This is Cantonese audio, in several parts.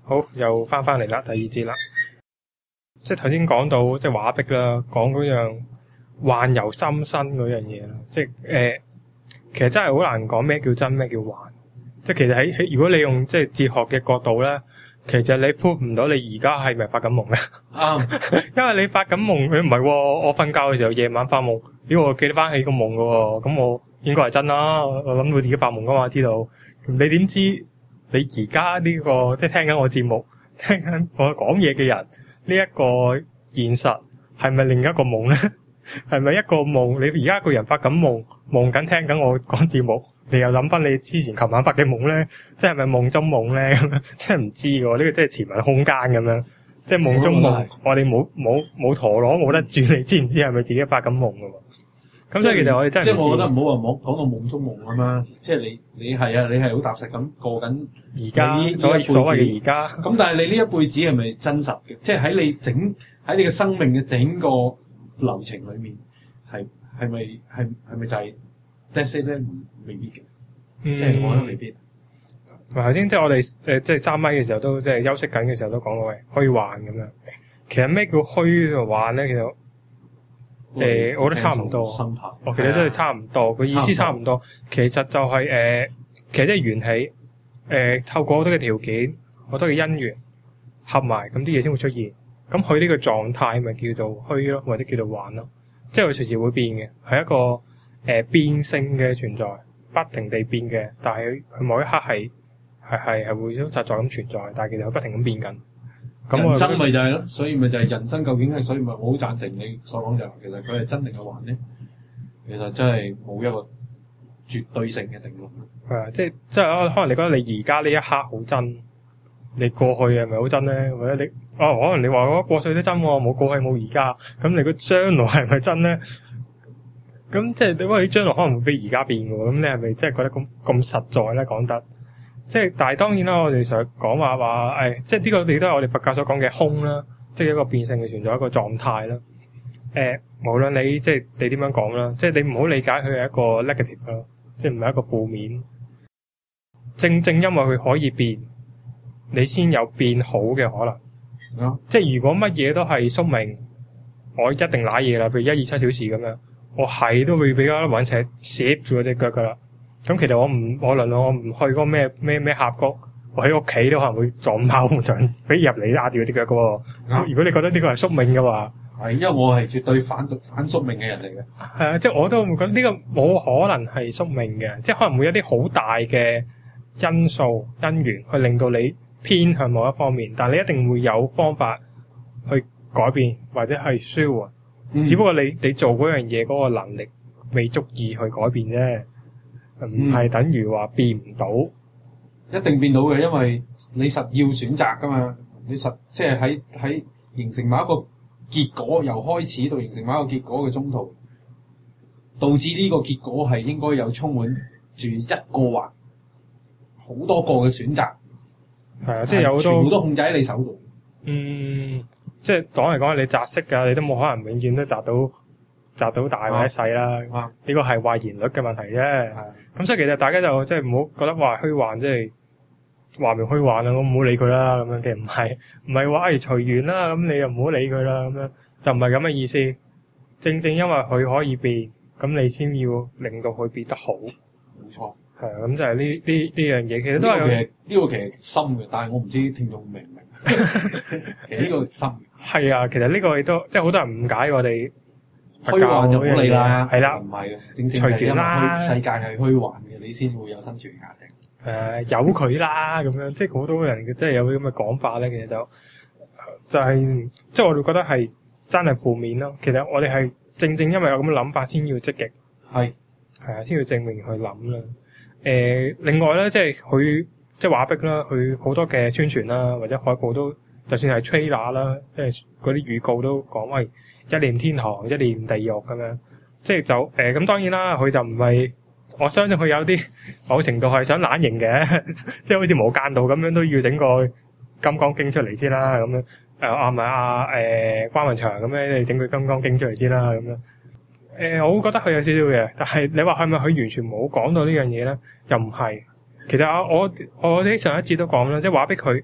好，又翻嚟啦，第二節啦。即係頭先講到即係畫壁啦，講嗰樣幻由心生嗰樣嘢啦。即係其實真係好難講咩叫真咩叫幻。即係其實喺如果你用即係哲學嘅角度咧，其實你 prove 唔到你而家係咪發緊夢咧？因為你發緊夢，你唔係喎，我瞓覺嘅時候夜晚發夢，咦我記得翻起個夢㗎喎，咁我應該係真啦。我諗到自己發夢㗎嘛，知道。你點知你而家呢個即係聽緊我節目、聽緊我講嘢嘅人，呢一個現實係咪另一個夢咧？係咪一個夢？你而家一個人發緊夢，夢緊聽緊我講節目，你又諗翻你之前琴晚發嘅夢咧，即係咪夢中夢咧？咁樣真係唔知㗎，呢個真係潛文空間咁樣，即係夢中夢。我哋冇陀螺冇得轉，你知唔知係咪自己發緊夢㗎？咁所以其實我哋真係即係我覺得唔好話講到夢中夢啊嘛，即係你係啊，你係好踏實咁過緊而家所謂嘅而家。 咁但係你呢一輩子係咪真實嘅？即係喺你嘅生命嘅整個流程裏面，係咪就係 that's it 咧？未必嘅，即係我覺得未必。 頭先即係我哋即係3米嘅時候都即係休息緊嘅時候都講過喂虛幻咁樣。其實咩叫虛同幻咧？其實我覺得差唔多。其實真係差唔多，個意思差唔多。其實就係其實即係緣起，透過好多嘅條件、好多嘅因緣合埋，咁啲嘢先會出現。咁佢呢個狀態咪叫做虛咯，或者叫做幻咯。即係佢隨時會變嘅，係一個變性嘅存在，不停地變嘅。但係佢某一刻係會實在咁存在，但係其實佢不停咁變緊。 人生咪就係咯，所以咪就係人生究竟係，所以咪我好贊成你所講就係，其實佢係真定係幻咧，其實真係冇一個絕對性嘅定論。 係啊，即係可能你覺得你而家呢一刻好真，你過去係咪好真咧？或者你可能你話我過去都真喎，冇過去冇而家，咁你個將來係咪真咧？咁即係你話你將來可能會比而家變嘅喎，咁你係咪真係覺得咁實在咧？講得？即係，但係當然啦，我哋成日講話即係呢個，亦都係我哋佛教所講嘅空啦，即係一個變性嘅存在，一個狀態啦。無論你即係你點樣講啦，即係你唔好理解佢係一個 negative 咯，即係唔係一個負面。正因為佢可以變，你先有變好嘅可能。即係如果乜嘢都係宿命，我一定瀨嘢啦，譬如127小時咁樣，我係都會俾嗰粒隕石攝住我隻腳噶啦。咁其實我唔去嗰個咩峽谷，我喺屋企都可能會撞爆埲牆，俾入嚟壓住嗰啲腳噶喎。如果你覺得呢個係宿命嘅話， 係因為我係絕對反宿命嘅人嚟嘅。 係啊，即係我都會覺得呢個冇可能係宿命嘅，即係可能會有啲好大嘅因素因緣去令到你偏向某一方面，但係你一定會有方法去改變或者係舒緩。只不過你做嗰樣嘢嗰個能力未足以去改變啫。唔係等於話變唔到， 一定變到嘅，因為你實要選擇噶嘛。你實即係喺形成某一個結果，由開始到形成某一個結果嘅中途，導致呢個結果係應該有充滿住一個或好多個嘅選擇。 係啊，即係有好多全部都控制喺你手度。 即係講嚟講去，你擲色㗎，你都冇可能永遠都擲到大或者細啦。呢個係話言率嘅問題啫。咁所以其實大家就即係唔好覺得話虛幻，即係話明虛幻啦，我唔好理佢啦。咁樣其實唔係話隨緣啦，咁你又唔好理佢啦。咁樣就唔係咁嘅意思。正因為佢可以變，咁你先要令到佢變得好。 冇錯。係啊， 咁就係呢樣嘢，其實都係呢個其實深嘅，但係我唔知聽眾明唔明。其實呢個深。係啊，其實呢個亦都即係好多人誤解我哋。 虛幻就唔好理啦，係啦，唔係嘅，正隨緣啦， 世界係虛幻嘅，你先會有生存價值。 由佢啦，咁樣即係好多人即係有啲咁嘅講法咧，其實就係即係我哋覺得係真係負面咯。其實我哋係正因為有咁嘅諗法，先要積極，係啊，先要正面去諗啦。另外咧，即係佢即係畫壁啦，佢好多嘅宣傳啦，或者海報都，就算係 trailer 啦，即係嗰啲預告都講喂。一念天堂，一念地獄咁樣，即係就咁當然啦，佢就唔係，我相信佢有啲某程度係想懶型嘅，即係好似無間道咁樣都要整個金剛經出嚟先啦，咁樣關雲長咁樣你整個金剛經出嚟先啦，咁樣我覺得佢有少少嘅，但係你話係咪佢完全冇講到呢樣嘢咧？又唔係，其實我哋上一節都講啦，即係畫壁佢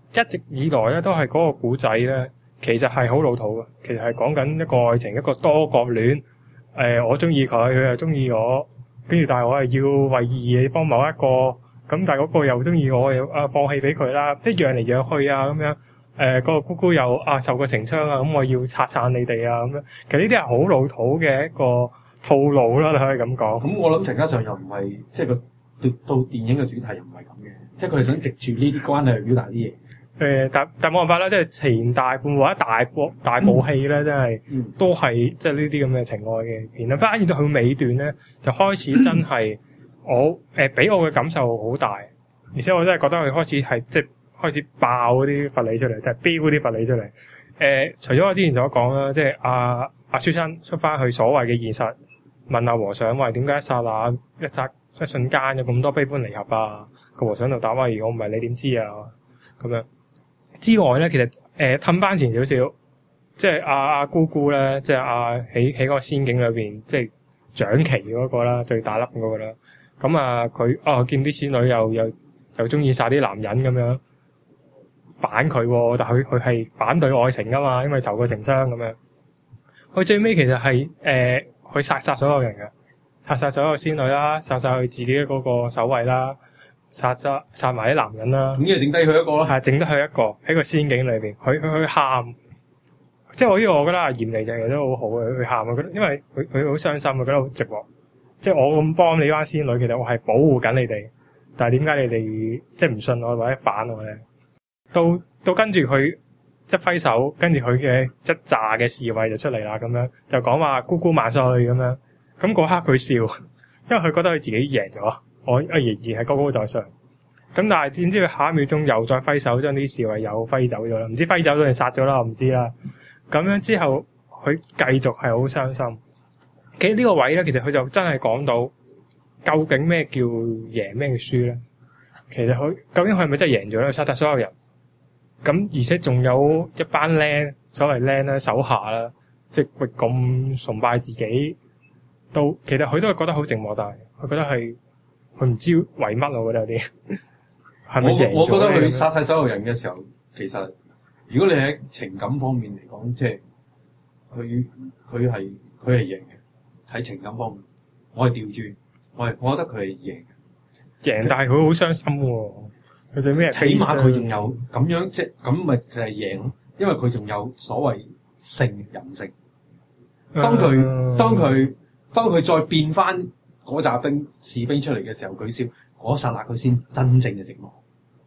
一直以來咧都係嗰個古仔咧，其實係好老土嘅。其實係講緊一個愛情，一個多角戀。我中意佢，佢又中意我，跟住但係我係要為義幫某一個，咁但係嗰個又中意我，又放棄俾佢啦，即係讓嚟讓去啊咁樣。嗰個姑姑又受過情傷啊，咁我要拆散你哋啊咁樣。其實呢啲係好老土嘅一個套路啦，你可以咁講。 咁我諗陳嘉上又唔係即係個到電影嘅主題又唔係咁嘅，即係佢係想藉住呢啲關係去表達啲嘢。 但冇辦法啦，即係前大半或者大部戲咧，真係都係即係呢啲咁嘅情愛嘅片啦。反而到佢尾段咧，就開始真係我俾我嘅感受好大，而且我真係覺得佢開始係即係開始爆嗰啲佛理出嚟，即係飆嗰啲佛理出嚟。除咗我之前所講啦，即係阿書生出翻去所謂嘅現實，問阿和尚話點解一瞬間有咁多悲歡離合啊？個和尚就答話：如果唔係你點知啊？咁樣之外咧，其實氹翻前少少，即係阿姑姑咧，即係喺嗰個仙境裏邊，即係掌旗嗰個啦，最大粒嗰個啦。咁佢見啲仙女又中意殺啲男人咁樣反佢喎，但係佢係反對愛情噶嘛，因為受過情傷咁樣。佢最尾其實係佢殺所有人嘅，殺所有仙女啦，殺晒佢自己嗰個守衛啦。殺埋啲男人啦， 咁就剩低佢一個咯。 係剩得佢一個喺個仙境裏邊，佢喊，即係我覺得阿嚴離就其實都好好嘅，佢喊，我覺得因為佢好傷心，我覺得好寂寞。即係我咁幫你班仙女，其實我係保護緊你哋，但係點解你哋即係唔信我或者反我咧？到跟住佢一揮手，跟住佢嘅一紮嘅侍衛就出嚟啦，咁樣就講話姑姑萬歲咁樣。咁嗰刻佢笑，因為佢覺得佢自己贏咗。我仍然係高高在上，咁但係點知佢下一秒鐘又再揮手，將啲侍衛又揮走咗啦，唔知揮走咗定殺咗啦，我唔知啦。咁樣之後，佢繼續係好傷心。其實呢個位咧，其實佢就真係講到究竟咩叫贏，咩叫輸咧？其實佢究竟佢係咪真係贏咗咧？殺晒所有人，咁而且仲有一班僆，所謂僆咧手下啦，即係咁崇拜自己，其實佢都係覺得好寂寞，但係佢覺得係。佢唔知為乜，我覺得有啲係咪贏咗？我覺得佢殺晒所有人嘅時候，其實如果你喺情感方面嚟講，即係佢係贏嘅。喺情感方面，我係調轉，我覺得佢係贏， 但係佢好傷心喎。佢最尾起碼佢仲有咁樣，即係咁咪就係贏咯。因為佢仲有所謂人性。當佢再變翻。嗰扎士兵出嚟嘅時候，佢笑嗰剎那，佢先真正嘅寂寞。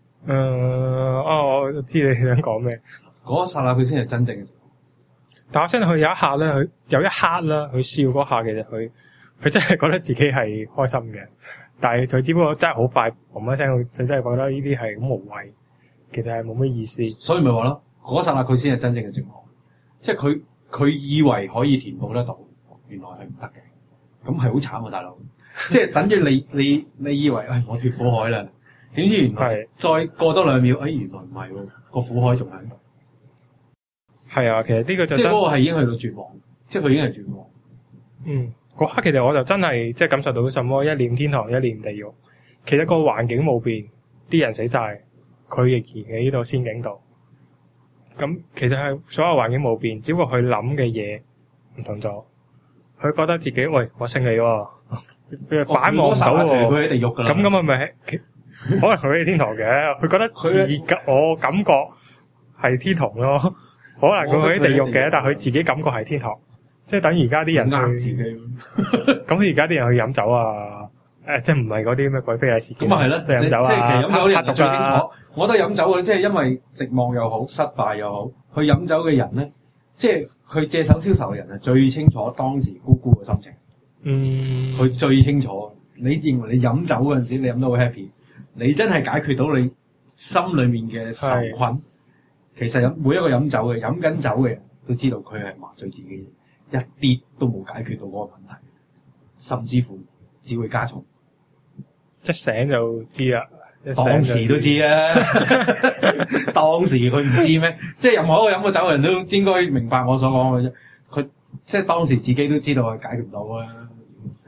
我知你想講咩？ 嗰剎那佢先係真正嘅寂寞。 但我相信佢有一刻咧，佢笑嗰下，其實佢真係覺得自己係開心嘅。但係佢只不過真係好快嘣一聲，佢真係覺得呢啲係咁無謂，其實係冇乜意思。 所以咪話咯，嗰剎那佢先係真正嘅寂寞。即係佢以為可以填補得到，原來係唔得嘅。咁係好慘啊，大佬！即係等於你以為我脫苦海啦，點知原來再過多2秒，原來唔係喎，個苦海仲喺度。係啊，其實呢個就即係嗰個係已經去到絕望，即係佢已經係絕望。嗰刻其實我就真係即係感受到什麼一念天堂，一念地獄。其實個環境冇變，啲人死晒，佢亦然喺呢度仙境度。咁其實係所有環境冇變，只不過佢諗嘅嘢唔同咗。佢覺得自己我勝利喎，佢擺望唔到喎，佢喺地獄㗎啦。咁啊咪可能佢喺天堂嘅，佢覺得我感覺係天堂咯。可能佢喺地獄嘅，但係佢自己感覺係天堂，即係等而家啲人去自己。咁而家啲人去飲酒啊，即係唔係嗰啲咩鬼非禮事件？咁啊係啦，飲酒啊，即係其實飲酒啲人最清楚。我覺得飲酒嘅即係因為寂寞又好，失敗又好，去飲酒嘅人咧，即係。佢借手消愁嘅人係最清楚當時姑姑嘅心情。佢最清楚。你認為你飲酒嗰陣時，你飲到好 happy，你真係解決到你心裏面嘅愁困。其實每一個飲酒緊酒嘅人都知道佢係麻醉自己，一啲都冇解決到嗰個問題，甚至乎只會加重。一醒就知啦。當時都知啦，當時佢唔知咩？即係任何一個飲過酒嘅人都應該明白我所講嘅啫。佢即係當時自己都知道係解決唔到啦。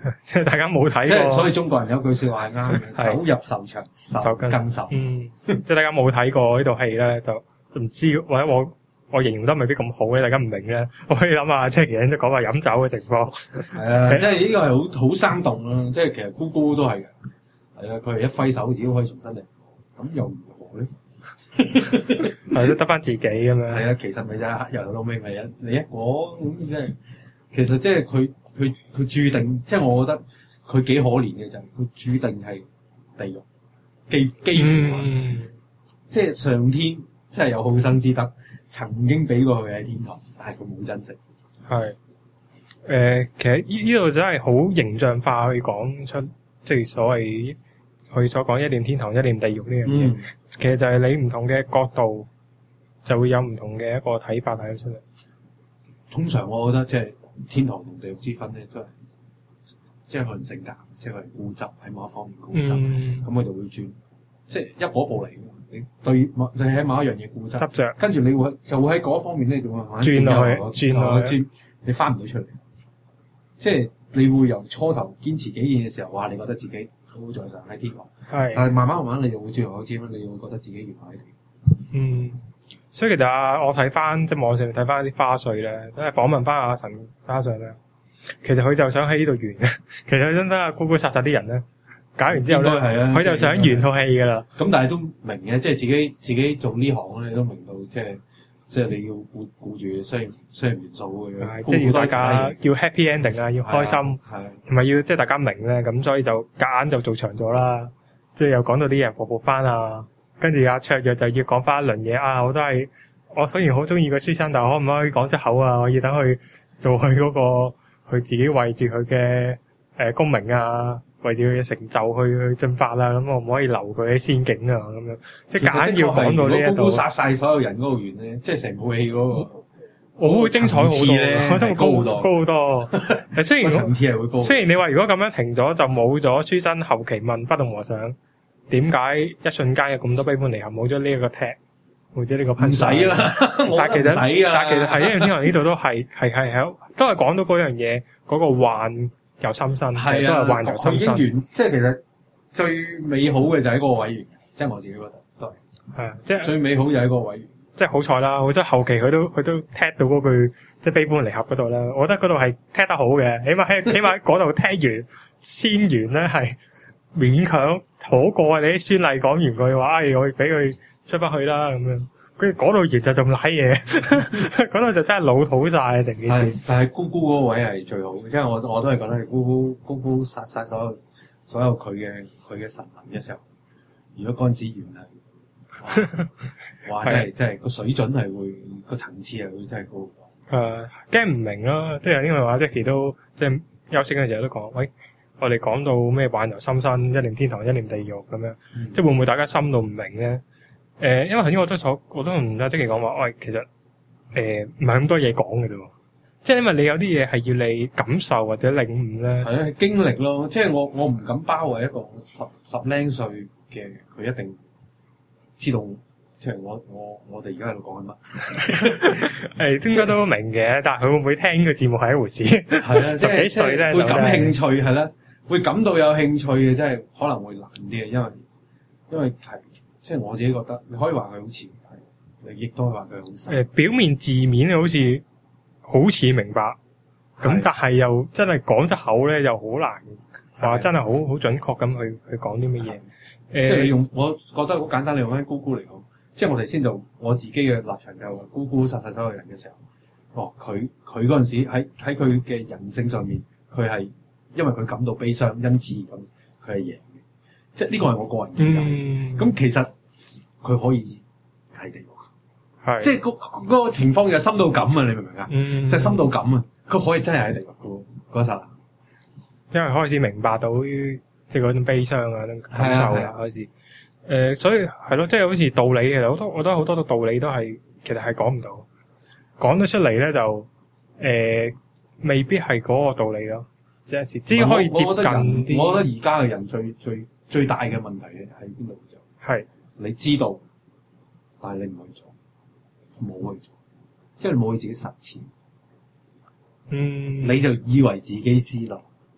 即係大家冇睇即係過， 所以中國人有句説話係啱嘅， 係走入愁場，受更愁。 即係大家冇睇過呢套戲咧，就唔知或者我形容得未必咁好咧，大家唔明咧，我可以諗下 Jackie 即係講話飲酒嘅情況。 係啊，即係呢個係好生動啦。即係其實姑姑都係嘅。係啊，佢係一揮手，已經可以重新嚟。咁又如何咧？ 係都得翻自己咁樣。 係啊，其實咪就係由頭到尾咪你一個咁，即係其實即係佢注定，即係我覺得佢幾可憐嘅就係佢注定係地獄，幾乎即係上天即係有好生之德，曾經俾過佢喺天堂，但係佢冇珍惜。 係其實呢度真係好形象化去講出，即係所謂佢所講一念天堂一念地獄呢樣嘢。其實就係你唔同嘅角度，就會有唔同嘅一個睇法睇得出嚟。 通常我覺得即係天堂同地獄之分咧，都係即係個人性格，即係佢係固執喺某一方面固執，咁佢就會轉，即係一步一步嚟。你喺某一樣嘢固執着， 跟住你就會喺嗰方面咧就會慢慢轉落去， 你翻唔到出嚟。即係你會由初頭堅持幾件嘅時候，哇！你覺得自己好在上喺天堂，但係慢慢你就會轉口尖啦，你就會覺得自己原來喺地。 所以其實我睇翻即係網上睇翻啲花絮咧，即係訪問翻阿神花絮咧，其實佢就想喺呢度完嘅。其實佢真係姑姑殺啲人咧，搞完之後咧，佢就想完套戲噶啦。 咁但係都明嘅，即係自己做呢行咧，都明到即係你要顧住商業元素嘅， 即係要大家要 happy ending 啊，要開心，同埋要即係大家明咧，咁所以就夾硬就做長咗啦。即係又講到啲人復翻啊，跟住阿卓約就要講翻一輪嘢啊！我雖然好中意個書生，但係可唔可以講出口啊？我要等佢做佢嗰個佢自己為住佢嘅功名啊，為住佢嘅成就去進發啦。咁我唔可以留佢喺仙境啊？咁樣即係夾硬要講到呢一度。 如果姑姑殺晒所有人嗰個完咧，即係成部戲嗰個， 我會精彩好多咧，我真係高好多。雖然層次係會高。 雖然你話如果咁樣停咗，就冇咗書生後期問不動和尚點解一瞬間有咁多悲歡離合，冇咗呢一個踢，或者呢個噴水。 唔使啦， 但係其實係一樣天堂呢度都係都係講到嗰樣嘢，嗰個幻由心生，都係幻由心生。 即係其實最美好嘅就係嗰個委員，即係我自己覺得都係。 係啊，即係最美好就係嗰個委員。即係好彩啦，好彩後期佢都踢到嗰句即係悲歡離合嗰度啦。我覺得嗰度係踢得好嘅，起碼嗰度踢完先完咧係勉強好過你啲孫儷講完句話，我俾佢出翻去啦咁樣。跟住嗰度完就咁瀨嘢，嗰度就真係老土晒成件事。 但係姑姑嗰個位係最好，即係我都係覺得係姑姑殺晒所有佢嘅神魂嘅時候，如果嗰陣時完係，哇！真係個水準係會個層次係會真係高好多。 驚唔明咯，即係因為話 Jackie 都即係休息嘅時候都講，喂，我哋講到咩幻由心生，一念天堂，一念地獄咁樣，即係會唔會大家心到唔明咧？因為頭先我都同阿 Jackie 講話，喂，其實唔係咁多嘢講嘅啫，即係因為你有啲嘢係要你感受或者領悟咧， 係經歷咯。即係我唔敢包為一個十零歲嘅佢一定知道，即係我哋而家喺度講緊乜？ 應該都明嘅，但係佢會唔會聽呢個節目係一回事。係啦， 十幾歲咧會感興趣係啦，會感到有興趣嘅，真係可能會難啲嘅，因為係。即係我自己覺得，你可以話佢好似，你亦都可以話佢好深。表面字面好似明白，咁但係又真係講出口咧，又好難話真係好準確咁去講啲乜嘢。 即係你用，我覺得好簡單，你用翻姑姑嚟講，即係我哋先做我自己嘅立場就係話，姑姑殺晒所有人嘅時候，佢嗰陣時喺佢嘅人性上面，佢係因為佢感到悲傷，因此咁佢係贏。即係呢個係我個人見解。咁其實佢可以睇地獄，即係嗰個情況就深到咁啊！你明唔明啊？即係深到咁啊！佢可以真係喺地獄嗰一剎那， 因為開始明白到即係嗰種悲傷啊，種感受啦，開始所以係咯，即係好似道理，其實我覺得好多道理都係其實係講唔到，講得出嚟咧就未必係嗰個道理咯，即係只可以接近啲。 我覺得而家嘅人最大嘅問題咧喺邊度就係你知道，但係你唔去做，冇去做，即係你冇去自己實踐。你就以為自己知道，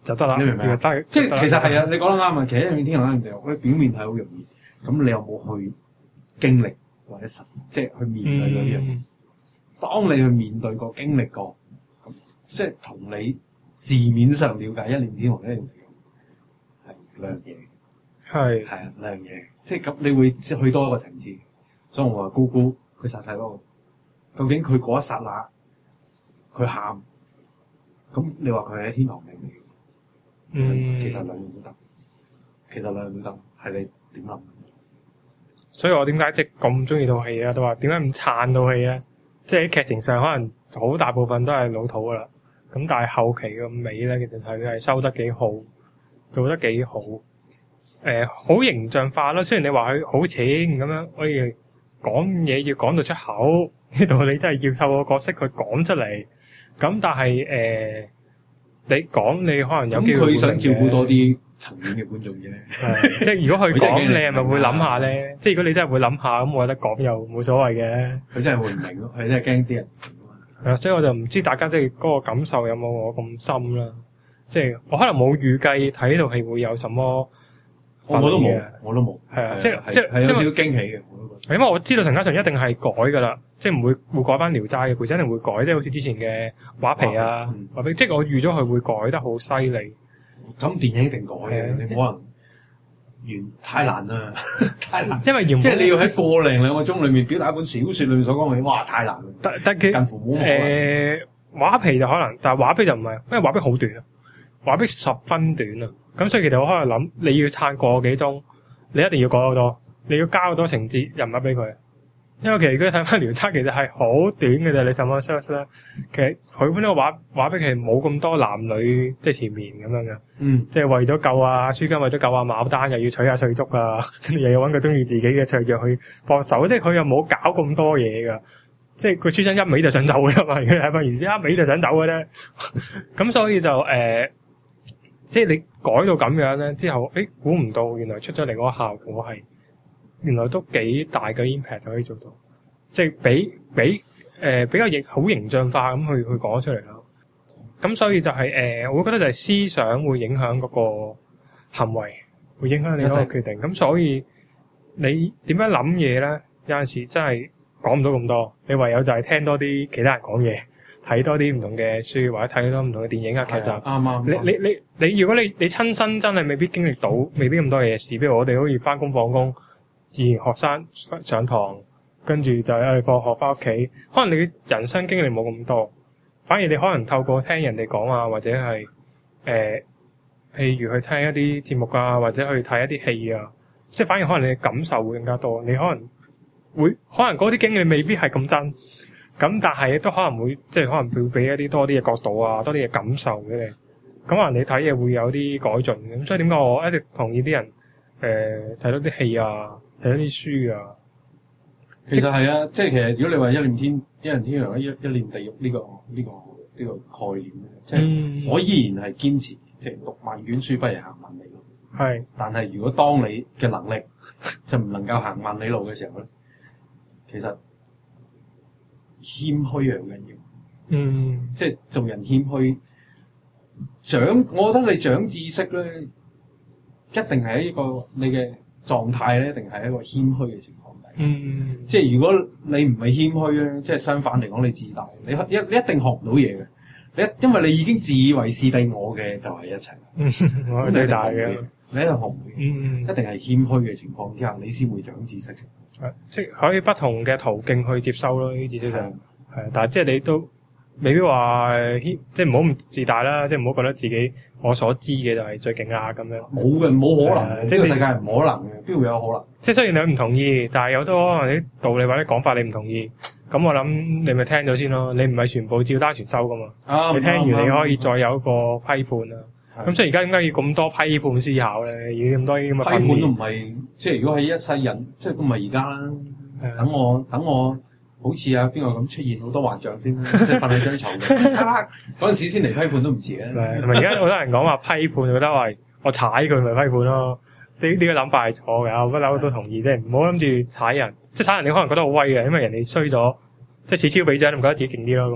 就得啦。 你明唔明啊？ 得即係其實係啊，你講得啱啊。其實一念天堂，人哋話喂，表面睇好容易，咁你有冇去經歷或者即係去面對嗰啲嘢？當你去面對過、經歷過，咁即係同你字面上了解一念天堂一樣係兩樣嘢。係啊，兩樣嘢。即係咁，你會去多一個層次。所以我話姑姑佢殺晒嗰個，究竟佢嗰一剎那佢喊，咁你話佢係喺天堂定嚟？其實兩樣都得，其實兩樣都得，係你點諗？所以我點解即係咁中意套戲啊？都話點解咁撐套戲咧？即係喺劇情上可能好大部分都係老土噶啦，咁但係後期嘅尾咧，其實係收得幾好，做得幾好，好形象化咯。雖然你話佢好淺咁樣，可以講嘢要講到出口，呢度你真係要透過角色去講出嚟。咁但係你講你可能有機會，佢想照顧多啲層面嘅觀眾啫。即係如果佢講，你係咪會諗下咧？即係如果你真係會諗下，咁我覺得講又冇所謂嘅。佢真係會唔明咯，佢真係驚啲人。係啊，所以我就唔知大家即係嗰個感受有冇我咁深啦。即係我可能冇預計睇呢套戲會有什麼，我都冇。係啊，即係有少少驚喜嘅。因為我知道陳嘉上一定係改噶啦，即係唔會改翻《聊齋》嘅故事，一定會改，即係好似之前嘅畫皮啊，畫皮，即係我預咗佢會改得好犀利。咁電影一定改嘅，你可能太難啦，太難。因為即係你要喺個零兩個鐘裏面表達一本小說裏面所講嘅嘢，哇，太難啦。但近乎冇畫皮就可能，但係畫皮就唔係，因為畫皮好短啊，畫皮10分短啊，咁所以其實我可能諗，你要撐個幾鐘，你一定要改好多。你要交好多情節人物俾佢，因為其實如果睇翻《聊齋》，其實係好短嘅啫。你上網 search 咧，其實佢本呢個畫筆其實冇咁多男女即係前面咁樣嘅，即係為咗救啊舒根，為咗救啊牡丹，又要娶下翠竹啊，跟住又要揾個中意自己嘅卓約去幫手，即係佢又冇搞咁多嘢噶，即係佢書生一味就想走㗎嘛，佢係咪然之後一味就想走嘅啫？咁所以就即係你改到咁樣咧之後，估唔到原來出咗嚟嗰個效果係。原來都幾大嘅 impact 就可以做到，即係比較好形象化咁去講出嚟咯。咁所以就係我會覺得就係思想會影響嗰個行為，會影響你嗰個決定。咁所以你點樣諗嘢咧？有陣時真係講唔到咁多，你唯有就係聽多啲其他人講嘢，睇多啲唔同嘅書或者睇多唔同嘅電影啊劇集。啱。你如果你親身真係未必經歷到，未必咁多嘢事。比如我哋好似翻工放工。而學生上堂，跟住就放學翻屋企，可能你人生經歷冇咁多，反而你可能透過聽人哋講啊，或者係譬如去聽一啲節目啊，或者去睇一啲戲啊，即係反而可能你嘅感受會更加多。你可能嗰啲經歷未必係咁真，咁但係都可能會即係可能會俾一啲多啲嘅角度啊，多啲嘅感受俾你。咁可能你睇嘢會有啲改進嘅。咁所以點解我一直同意啲人睇多啲戲啊？睇一啲書啊，其實係啊，即係其實如果你話一念天堂、一念地獄呢個概念咧，即係我依然係堅持，即係讀萬卷書不如行萬里路。係，但係如果當你嘅能力就唔能夠行萬里路嘅時候咧，其實謙虛係好緊要。即係做人謙虛，我覺得你長知識咧，一定係一個你嘅狀態咧，一定係一個謙虛嘅情況底。即係如果你唔係謙虛咧，即係相反嚟講，你自大，你一定學唔到嘢嘅。因為你已經自以為是地我嘅就係一切。我係最大嘅，你一定學唔到嘢。一定係謙虛嘅情況之下，你先會長知識。即係可以不同嘅途徑去接收咯，呢啲知識上係。但係即係你都未必話即係唔好咁自大啦，即係唔好覺得自己我所知嘅就係最勁啦咁樣。冇可能，即係個世界係唔可能嘅，邊會有可能？即係雖然你唔同意，但係有好多可能啲道理或者講法你唔同意，咁我諗你咪聽咗先咯。你唔係全部照單全收噶嘛？你聽完你可以再有一個批判啦。咁所以而家點解要咁多批判思考咧？要咁多啲咁嘅批判都唔係，即係如果係一世人，即係唔係而家啦。等我。好似啊，邊個咁出現好多幻象先，即係瞓喺張床嘅，嗰陣時先嚟批判都唔遲嘅。同埋而家好多人講話批判，覺得話我踩佢咪批判咯。呢個諗法係錯嘅，我不嬲都同意，即係唔好諗住踩人。即係踩人，你可能覺得好威嘅，因為人哋衰咗，即係此消彼長，你唔覺得自己勁啲咯咁啊？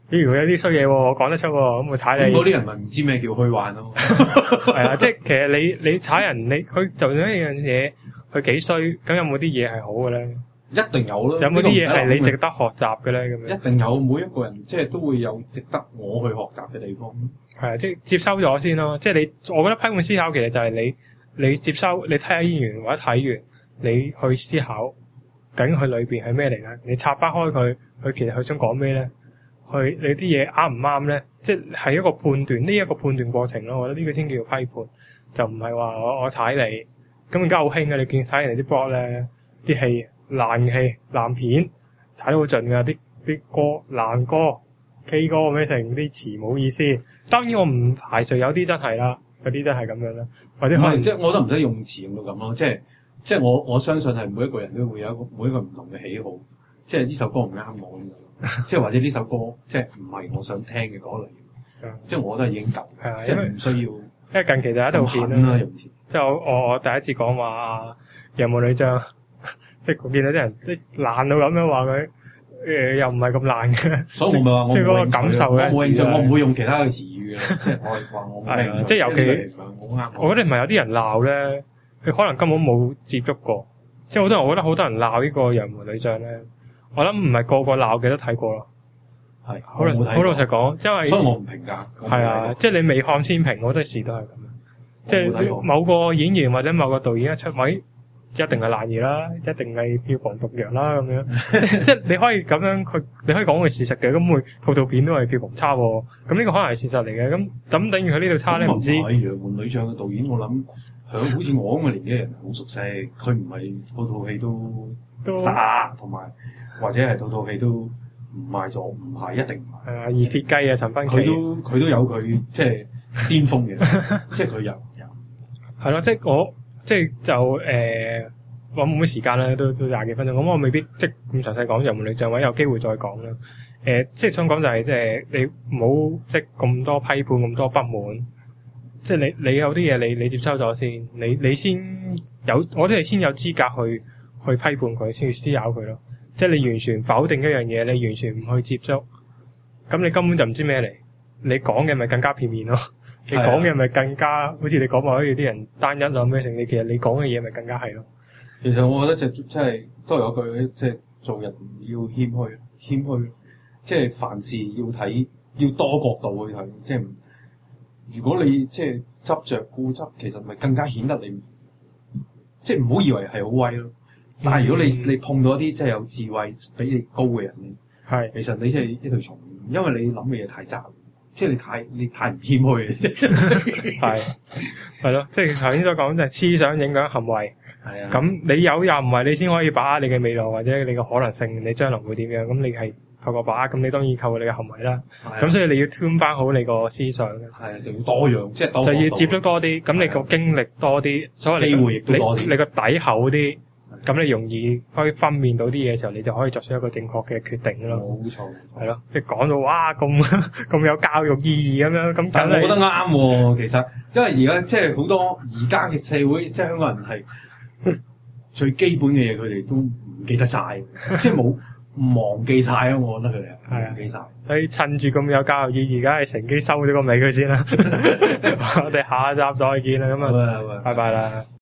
如果有啲衰嘢喎，我講得出喎，咁我踩你。 嗰啲人咪唔知咩叫虛幻咯。 係啊，即係其實你踩人，佢就算一樣嘢，佢幾衰，咁有冇啲嘢係好嘅咧？ 一定有咯。 有冇啲嘢係你值得學習嘅咧？咁樣一定有，每一個人即係都會有值得我去學習嘅地方。 係啊，即係接收咗先咯。即係你，我覺得批判思考其實就係你接收，你睇下演員或者睇完，你去思考，究竟佢裏邊係咩嚟咧？你拆翻開佢其實佢想講咩咧？你啲嘢啱唔啱咧？即係一個判斷，呢一個判斷過程咯。我覺得呢個先叫做批判，就唔係話我踩你。咁而家好興嘅，你見睇人哋啲 blog 咧，啲戲爛片踩得好盡㗎，啲歌爛歌 K 歌咩成啲詞冇意思。當然我唔排除有啲真係啦，有啲真係咁樣啦，或者可能即係我都唔使用詞用到咁咯。即係我相信係每一個人都會有每一個唔同嘅喜好。即係呢首歌唔啱我，即係或者呢首歌即係唔係我想聽嘅嗰類。即係我覺得已經夠，即係唔需要。 因為近期就喺度片啦，即係我第一次講話有冇女將，即係我見到啲人即係爛到咁樣話佢又唔係咁爛嘅， 所以我咪話我即係嗰個感受咧， 我冇興趣，我唔會用其他嘅詞語嘅，即係我話我冇興趣。 即係尤其我覺得唔係有啲人鬧咧，佢可能根本冇接觸過，即係好多人，我覺得好多人鬧呢個楊梅女將咧，我諗唔係個個鬧嘅都睇過咯。係好老實講，因為所以我唔評價。 係啊，即係你未看先評，好多時都係咁樣。即係某個演員或者某個導演一出位，一定係爛嘢啦，一定係票房毒藥啦咁樣。即係你可以咁樣，你可以講佢事實嘅，咁佢套片都係票房差喎。咁呢個可能係事實嚟嘅。咁等於佢呢度差咧，唔知。 楊梅女將嘅導演，我諗響好似我咁嘅年紀嘅人好熟悉，佢唔係套戲都殺，同埋或者係套戲都。唔係咗，唔係一定唔係。係啊，二撇雞啊，陳芬奇。佢都有佢即係巔峰嘅，即係佢有。 係咯，即係我即係就我冇乜時間啦，都20幾分鐘，咁我未必即係咁詳細講楊梅女將，或者有機會再講啦。即係想講就係即係你唔好即係咁多批判，咁多不滿。即係你有啲嘢你接收咗先，你先有，我哋先有資格去批判佢，先去思考佢咯。即係你完全否定一樣嘢，你完全唔去接觸，咁你根本就唔知咩嚟。你講嘅咪更加片面咯，你講嘅咪更加好似你講話好似啲人單一啊咩成，你其實你講嘅嘢咪更加係咯。 其實我覺得即係都係有句，即係做人要謙虛，即係凡事要睇，要多角度去睇。即係如果你即係執着固執，其實咪更加顯得你即係唔好以為係好威咯。但係如果你碰到一啲即係有智慧比你高嘅人咧，係其實你即係一條蟲，因為你諗嘅嘢太雜，即係你太唔謙虛嘅。係咯，即係頭先所講就係思想影響行為。係啊，咁你有又唔係你先可以把握你嘅未來或者你嘅可能性，你將來會點樣？咁你係透過把握，咁你當然透過你嘅行為啦。咁所以你要 tune 翻好你個思想。係，就要多樣，即係多。就要接觸多啲，咁你個經歷多啲，所謂機會亦都多啲，你個底厚啲。咁你容易可以分辨到啲嘢嘅時候，你就可以作出一個正確嘅決定咯。冇錯，係咯，即係講到哇咁有教育意義咁樣，咁但係我覺得啱喎。其實因為而家即係好多而家嘅社會，即係香港人係最基本嘅嘢，佢哋都唔記得晒，即係忘記晒咯。我覺得佢哋係忘記晒。所以趁住咁有教育意義，而家係乘機收咗個尾佢先啦。我哋下一集再見啦，咁啊，拜拜啦。